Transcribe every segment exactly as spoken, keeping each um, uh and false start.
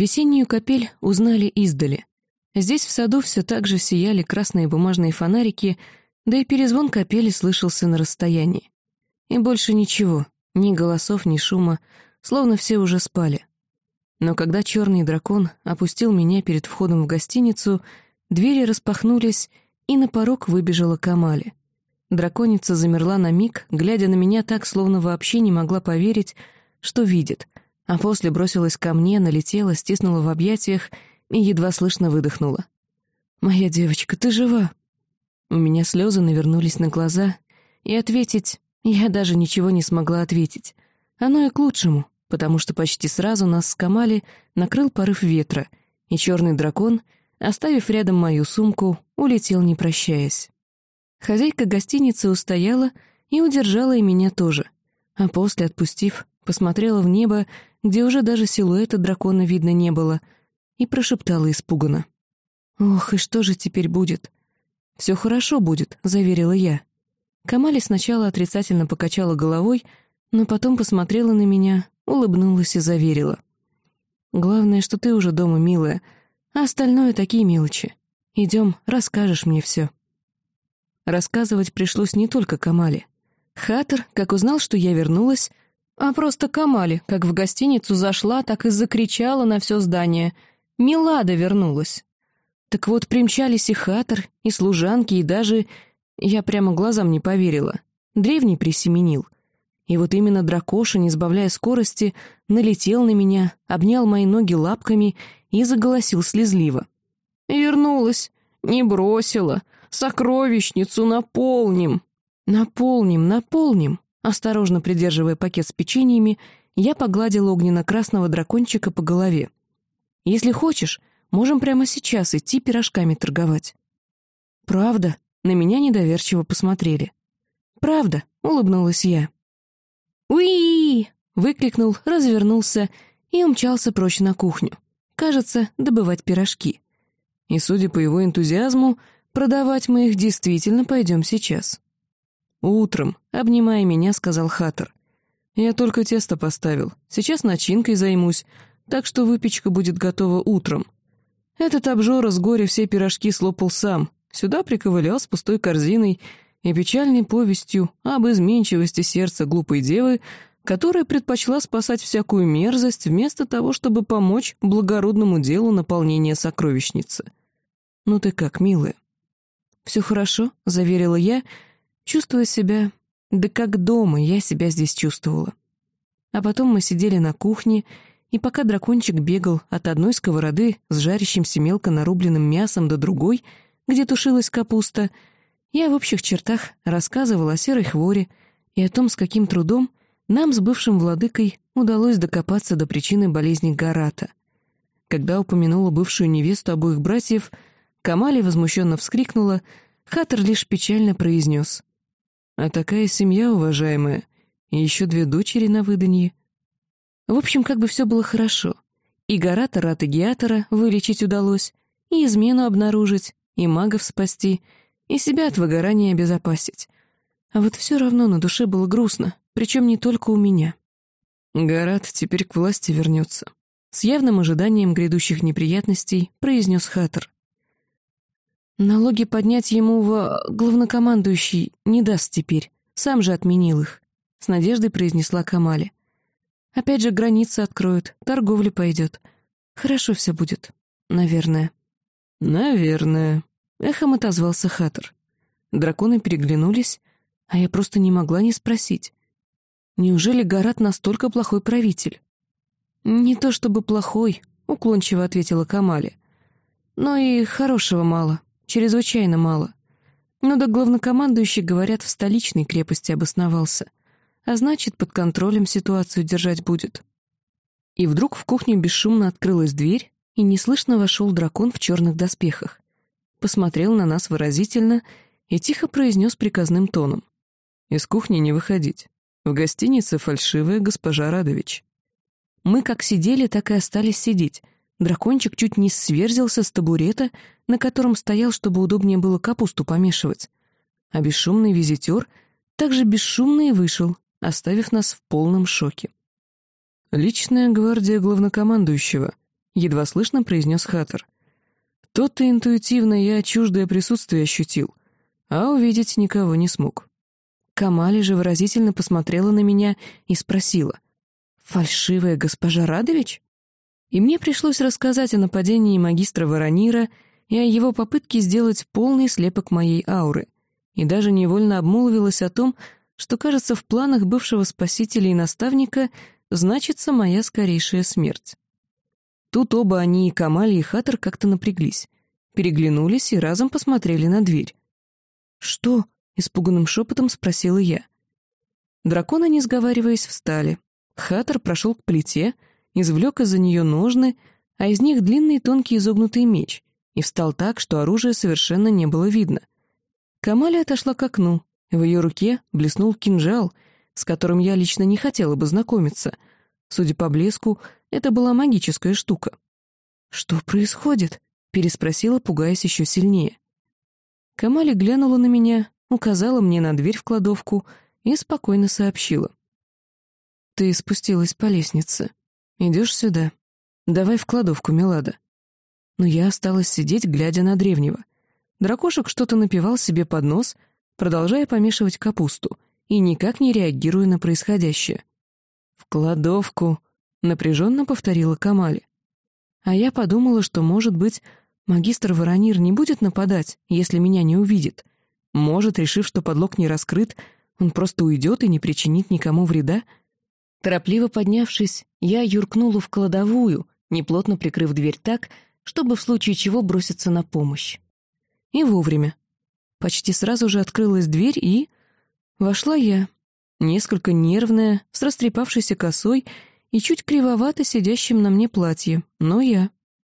Весеннюю капель узнали издали. Здесь в саду все так же сияли красные бумажные фонарики, да и перезвон капели слышался на расстоянии. И больше ничего, ни голосов, ни шума, словно все уже спали. Но когда черный дракон опустил меня перед входом в гостиницу, двери распахнулись, и на порог выбежала Камали. Драконица замерла на миг, глядя на меня так, словно вообще не могла поверить, что видит, а после бросилась ко мне, налетела, стиснула в объятиях и едва слышно выдохнула. «Моя девочка, ты жива?» У меня слезы навернулись на глаза, и ответить я даже ничего не смогла ответить. Оно и к лучшему, потому что почти сразу нас с Камали накрыл порыв ветра, и черный дракон, оставив рядом мою сумку, улетел, не прощаясь. Хозяйка гостиницы устояла и удержала и меня тоже, а после, отпустив, посмотрела в небо, где уже даже силуэта дракона видно не было, и прошептала испуганно. «Ох, и что же теперь будет?» «Все хорошо будет», — заверила я. Камали сначала отрицательно покачала головой, но потом посмотрела на меня, улыбнулась и заверила. «Главное, что ты уже дома, милая, а остальное такие мелочи. Идем, расскажешь мне все». Рассказывать пришлось не только Камали. Хаттер, как узнал, что я вернулась, а просто Камали, как в гостиницу зашла, так и закричала на все здание. «Милада вернулась!» Так вот, примчались и Хаттер, и служанки, и даже... Я прямо глазам не поверила. Древний присеменил. И вот именно дракоша, не сбавляя скорости, налетел на меня, обнял мои ноги лапками и заголосил слезливо. «Вернулась! Не бросила! Сокровищницу наполним!» «Наполним, наполним!» Осторожно придерживая пакет с печеньями, я погладила огненно-красного дракончика по голове. «Если хочешь, можем прямо сейчас идти пирожками торговать». «Правда?» — на меня недоверчиво посмотрели. «Правда?» — улыбнулась я. «Уи!» — выкликнул, развернулся и умчался прочь на кухню. Кажется, добывать пирожки. И, судя по его энтузиазму, продавать мы их действительно пойдем сейчас. «Утром», — обнимая меня, сказал Хаттер. «Я только тесто поставил. Сейчас начинкой займусь, так что выпечка будет готова утром». Этот обжора с горя все пирожки слопал сам, сюда приковылял с пустой корзиной и печальной повестью об изменчивости сердца глупой девы, которая предпочла спасать всякую мерзость вместо того, чтобы помочь благородному делу наполнения сокровищницы. «Ну ты как, милая?» «Все хорошо», — заверила я, чувствуя себя... Да как дома я себя здесь чувствовала. А потом мы сидели на кухне, и пока дракончик бегал от одной сковороды с жарящимся мелко нарубленным мясом до другой, где тушилась капуста, я в общих чертах рассказывала о серой хворе и о том, с каким трудом нам с бывшим владыкой удалось докопаться до причины болезни Гарата. Когда упомянула бывшую невесту обоих братьев, Камали возмущенно вскрикнула, Хаттер лишь печально произнес: «А такая семья, уважаемая, и еще две дочери на выданье». В общем, как бы все было хорошо. И Гарата Рата Геатора вылечить удалось, и измену обнаружить, и магов спасти, и себя от выгорания обезопасить. А вот все равно на душе было грустно, причем не только у меня. «Гарат теперь к власти вернется», — с явным ожиданием грядущих неприятностей произнес Хаттер. «Налоги поднять ему в... главнокомандующий не даст теперь, сам же отменил их», — с надеждой произнесла Камали. «Опять же границы откроют, торговля пойдет. Хорошо все будет, наверное». «Наверное», — эхом отозвался Хаттер. Драконы переглянулись, а я просто не могла не спросить. «Неужели Гарат настолько плохой правитель?» «Не то чтобы плохой», — уклончиво ответила Камали. «Но и хорошего мало. Чрезвычайно мало. Но да главнокомандующий, говорят, в столичной крепости обосновался, а значит, под контролем ситуацию держать будет». И вдруг в кухню бесшумно открылась дверь, и неслышно вошел дракон в черных доспехах. Посмотрел на нас выразительно и тихо произнес приказным тоном: «Из кухни не выходить. В гостинице фальшивая госпожа Радович». Мы как сидели, так и остались сидеть. Дракончик чуть не сверзился с табурета, на котором стоял, чтобы удобнее было капусту помешивать. А бесшумный визитер также бесшумно и вышел, оставив нас в полном шоке. «Личная гвардия главнокомандующего», — едва слышно произнес Хаттер. «То-то интуитивно я чуждое присутствие ощутил, а увидеть никого не смог». Камали же выразительно посмотрела на меня и спросила: «Фальшивая госпожа Радович?» И мне пришлось рассказать о нападении магистра Воронира и о его попытке сделать полный слепок моей ауры, и даже невольно обмолвилась о том, что, кажется, в планах бывшего спасителя и наставника значится моя скорейшая смерть. Тут оба они, и Камали, и Хаттер, как-то напряглись, переглянулись и разом посмотрели на дверь. «Что?» — испуганным шепотом спросила я. Драконы, не сговариваясь, встали. Хаттер прошел к плите, извлек из-за нее ножны, а из них длинный тонкий изогнутый меч, и встал так, что оружия совершенно не было видно. Камали отошла к окну, в ее руке блеснул кинжал, с которым я лично не хотела бы знакомиться. Судя по блеску, это была магическая штука. «Что происходит?» — переспросила, пугаясь еще сильнее. Камали глянула на меня, указала мне на дверь в кладовку и спокойно сообщила. «Ты спустилась по лестнице. Идешь сюда. Давай в кладовку, Милада». Но я осталась сидеть, глядя на древнего. Дракошек что-то напевал себе под нос, продолжая помешивать капусту, и никак не реагируя на происходящее. «В кладовку», — напряженно повторила Камали. А я подумала, что, может быть, магистр Воронир не будет нападать, если меня не увидит. Может, решив, что подлог не раскрыт, он просто уйдет и не причинит никому вреда. Торопливо поднявшись, я юркнула в кладовую, неплотно прикрыв дверь так, чтобы в случае чего броситься на помощь. И вовремя. Почти сразу же открылась дверь, и... вошла я, несколько нервная, с растрепавшейся косой и чуть кривовато сидящим на мне платье, но я.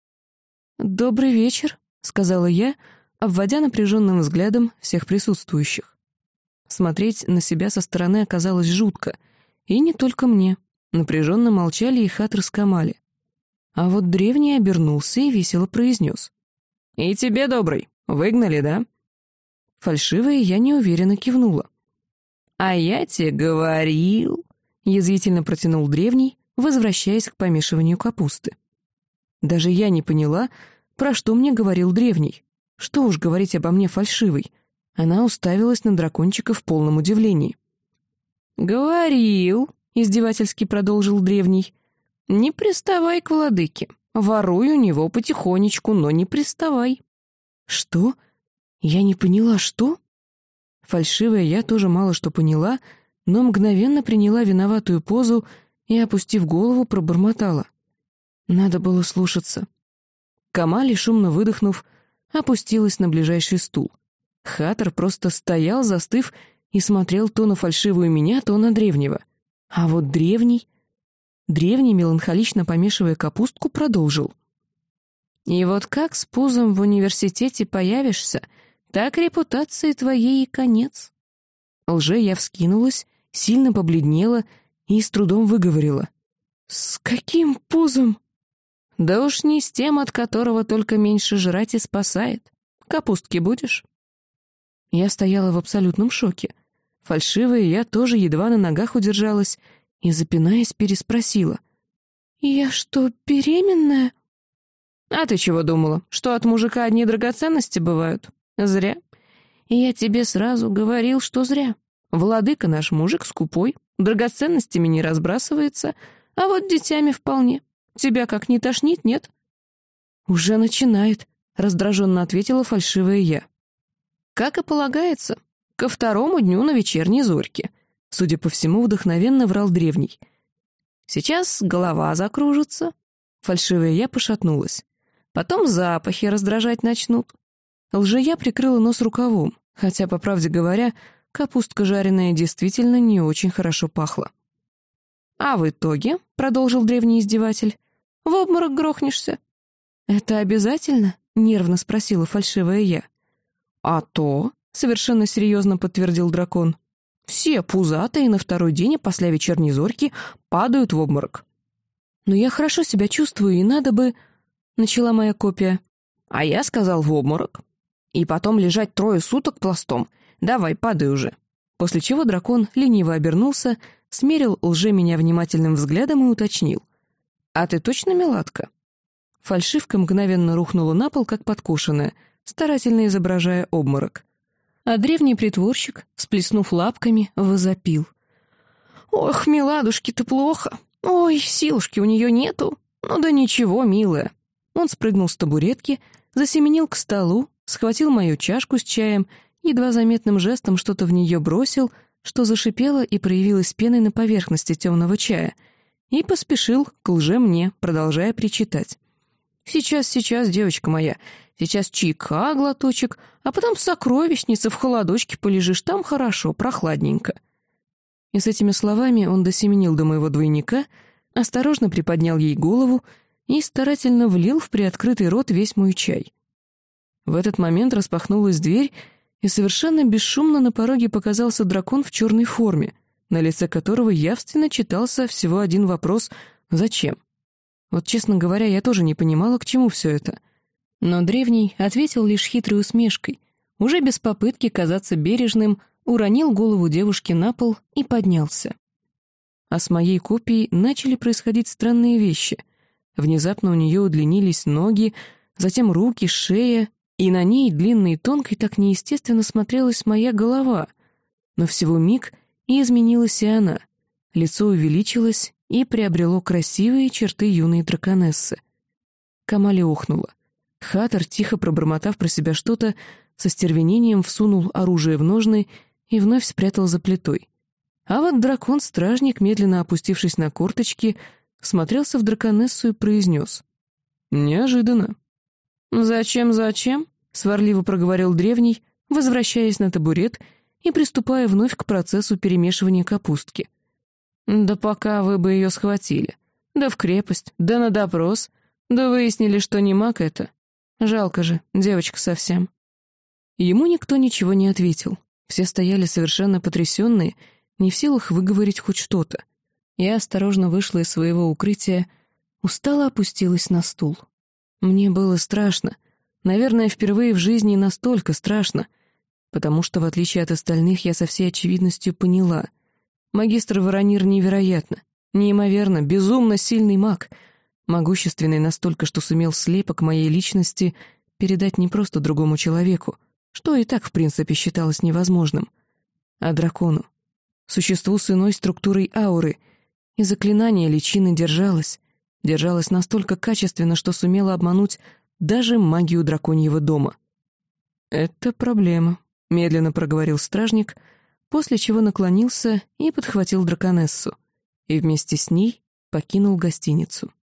«Добрый вечер», — сказала я, обводя напряженным взглядом всех присутствующих. Смотреть на себя со стороны оказалось жутко, и не только мне. Напряженно молчали и Хаттер с Камали. А вот древний обернулся и весело произнес: «И тебе добрый. Выгнали, да?» Фальшивая я неуверенно кивнула. «А я тебе говорил», — язвительно протянул древний, возвращаясь к помешиванию капусты. Даже я не поняла, про что мне говорил древний. Что уж говорить обо мне фальшивой. Она уставилась на дракончика в полном удивлении. «Говорил», — издевательски продолжил древний, — «не приставай к владыке. Воруй у него потихонечку, но не приставай». «Что? Я не поняла, что?» Фальшивая я тоже мало что поняла, но мгновенно приняла виноватую позу и, опустив голову, пробормотала. Надо было слушаться. Камали, шумно выдохнув, опустилась на ближайший стул. Хаттер просто стоял, застыв, и смотрел то на фальшивую меня, то на древнего. А вот древний... Древний, меланхолично помешивая капустку, продолжил. «И вот как с пузом в университете появишься, так репутации твоей и конец». Лже я вскинулась, сильно побледнела и с трудом выговорила. «С каким пузом?» «Да уж не с тем, от которого только меньше жрать и спасает. Капустки будешь?» Я стояла в абсолютном шоке. Фальшивая я тоже едва на ногах удержалась и, запинаясь, переспросила. «Я что, беременная?» «А ты чего думала, что от мужика одни драгоценности бывают? Зря. И я тебе сразу говорил, что зря. Владыка наш мужик скупой, драгоценностями не разбрасывается, а вот детьми вполне. Тебя как не тошнит, нет?» «Уже начинает», — раздраженно ответила фальшивая я. «Как и полагается, ко второму дню на вечерней зорьке», — судя по всему, вдохновенно врал древний. «Сейчас голова закружится». Фальшивая я пошатнулась. «Потом запахи раздражать начнут». Лжея прикрыла нос рукавом, хотя, по правде говоря, капустка жареная действительно не очень хорошо пахла. «А в итоге», — продолжил древний издеватель, — «в обморок грохнешься». «Это обязательно?» — нервно спросила фальшивая я. «А то», — совершенно серьезно подтвердил дракон, — «все пузатые на второй день после вечерней зорьки падают в обморок». «Но я хорошо себя чувствую, и надо бы...» — начала моя копия. «А я сказал в обморок. И потом лежать трое суток пластом. Давай, падай уже». После чего дракон лениво обернулся, смерил лже меня внимательным взглядом и уточнил. «А ты точно меладка?» Фальшивка мгновенно рухнула на пол, как подкошенная, старательно изображая обморок. А древний притворщик, всплеснув лапками, возопил. «Ох, миладушки-то плохо! Ой, силушки у нее нету! Ну да ничего, милая!» Он спрыгнул с табуретки, засеменил к столу, схватил мою чашку с чаем, едва заметным жестом что-то в нее бросил, что зашипело и проявилось пеной на поверхности темного чая, и поспешил к лже мне, продолжая причитать. «Сейчас, сейчас, девочка моя, сейчас чайка, глоточек, а потом в сокровищнице в холодочке полежишь, там хорошо, прохладненько». И с этими словами он досеменил до моего двойника, осторожно приподнял ей голову и старательно влил в приоткрытый рот весь мой чай. В этот момент распахнулась дверь, и совершенно бесшумно на пороге показался дракон в черной форме, на лице которого явственно читался всего один вопрос «Зачем?». Вот, честно говоря, я тоже не понимала, к чему все это. Но древний ответил лишь хитрой усмешкой, уже без попытки казаться бережным, уронил голову девушки на пол и поднялся. А с моей копией начали происходить странные вещи. Внезапно у нее удлинились ноги, затем руки, шея, и на ней, длинной и тонкой, так неестественно смотрелась моя голова. Но всего миг, и изменилась и она. Лицо увеличилось и приобрело красивые черты юной драконессы. Камали охнула. Хатор, тихо пробормотав про себя что-то, со стервенением всунул оружие в ножны и вновь спрятал за плитой. А вот дракон-стражник, медленно опустившись на корточки, смотрелся в драконессу и произнес. «Неожиданно». «Зачем, зачем?» — сварливо проговорил древний, возвращаясь на табурет и приступая вновь к процессу перемешивания капустки. «Да пока вы бы ее схватили. Да в крепость, да на допрос, да выяснили, что не маг это. Жалко же, девочка совсем». Ему никто ничего не ответил. Все стояли совершенно потрясенные, не в силах выговорить хоть что-то. Я осторожно вышла из своего укрытия, устало опустилась на стул. Мне было страшно. Наверное, впервые в жизни настолько страшно, потому что, в отличие от остальных, я со всей очевидностью поняла. Магистр Воронир невероятно, неимоверно, безумно сильный маг, могущественный настолько, что сумел слепок моей личности передать не просто другому человеку, что и так, в принципе, считалось невозможным, а дракону, существу с иной структурой ауры, и заклинание личины держалось, держалось настолько качественно, что сумело обмануть даже магию драконьего дома. «Это проблема», — медленно проговорил стражник, после чего наклонился и подхватил драконессу, и вместе с ней покинул гостиницу.